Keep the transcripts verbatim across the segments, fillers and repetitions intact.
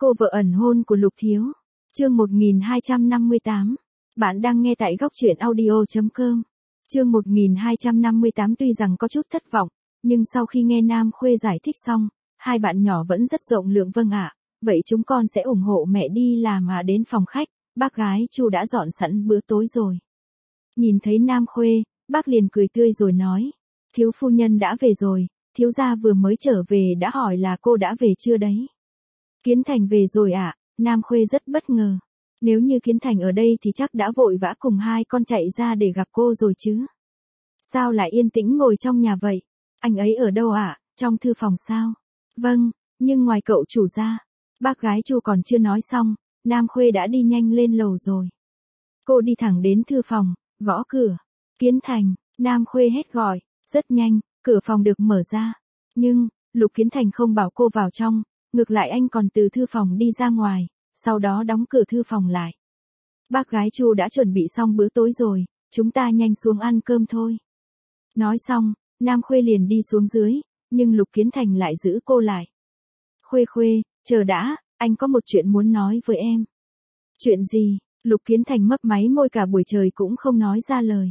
Cô vợ ẩn hôn của Lục Thiếu. Chương một nghìn hai trăm năm mươi tám. Bạn đang nghe tại góc truyện audio chấm com. Chương một nghìn hai trăm năm mươi tám tuy rằng có chút thất vọng, nhưng sau khi nghe Nam Khuê giải thích xong, hai bạn nhỏ vẫn rất rộng lượng. Vâng ạ, vậy chúng con sẽ ủng hộ mẹ đi làm à. Đến phòng khách, bác gái Chu đã dọn sẵn bữa tối rồi. Nhìn thấy Nam Khuê, bác liền cười tươi rồi nói, thiếu phu nhân đã về rồi, thiếu gia vừa mới trở về đã hỏi là cô đã về chưa đấy. Kiến Thành về rồi ạ. À? Nam Khuê rất bất ngờ. Nếu như Kiến Thành ở đây thì chắc đã vội vã cùng hai con chạy ra để gặp cô rồi chứ. Sao lại yên tĩnh ngồi trong nhà vậy? Anh ấy ở đâu ạ? À? Trong thư phòng sao? Vâng, nhưng ngoài cậu chủ ra. Bác gái Chu còn chưa nói xong, Nam Khuê đã đi nhanh lên lầu rồi. Cô đi thẳng đến thư phòng, gõ cửa. Kiến Thành, Nam Khuê hét gọi. Rất nhanh, cửa phòng được mở ra. Nhưng, Lục Kiến Thành không bảo cô vào trong, ngược lại anh còn từ thư phòng đi ra ngoài, sau đó đóng cửa thư phòng lại. Bác gái Chu đã chuẩn bị xong bữa tối rồi, chúng ta nhanh xuống ăn cơm thôi. Nói xong, Nam Khuê liền đi xuống dưới, nhưng Lục Kiến Thành lại giữ cô lại. Khuê Khuê, chờ đã, anh có một chuyện muốn nói với em. Chuyện gì? Lục Kiến Thành mấp máy môi cả buổi trời cũng không nói ra lời.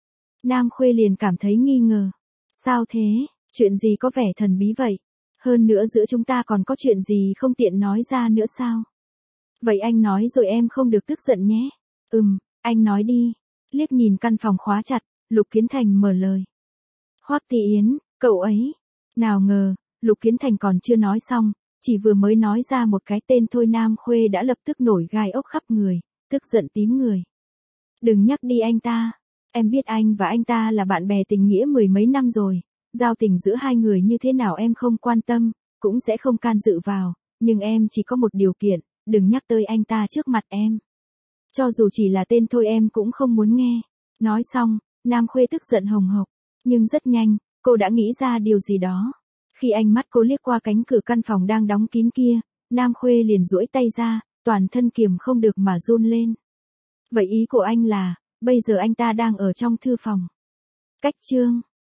Nam Khuê liền cảm thấy nghi ngờ. Sao thế? Chuyện gì có vẻ thần bí vậy? Hơn nữa giữa chúng ta còn có chuyện gì không tiện nói ra nữa sao? Vậy anh nói rồi em không được tức giận nhé. Ừm, anh nói đi. Liếc nhìn căn phòng khóa chặt, Lục Kiến Thành mở lời. Hoắc Tỷ Yến, cậu ấy. Nào ngờ, Lục Kiến Thành còn chưa nói xong, chỉ vừa mới nói ra một cái tên thôi Nam Khuê đã lập tức nổi gai ốc khắp người, tức giận tím người. Đừng nhắc đi anh ta. Em biết anh và anh ta là bạn bè tình nghĩa mười mấy năm rồi. Giao tình giữa hai người như thế nào em không quan tâm, cũng sẽ không can dự vào, nhưng em chỉ có một điều kiện, đừng nhắc tới anh ta trước mặt em. Cho dù chỉ là tên thôi em cũng không muốn nghe. Nói xong, Nam Khuê tức giận hồng hộc, nhưng rất nhanh, cô đã nghĩ ra điều gì đó. Khi ánh mắt cô liếc qua cánh cửa căn phòng đang đóng kín kia, Nam Khuê liền duỗi tay ra, toàn thân kiềm không được mà run lên. Vậy ý của anh là, bây giờ anh ta đang ở trong thư phòng. Cách chương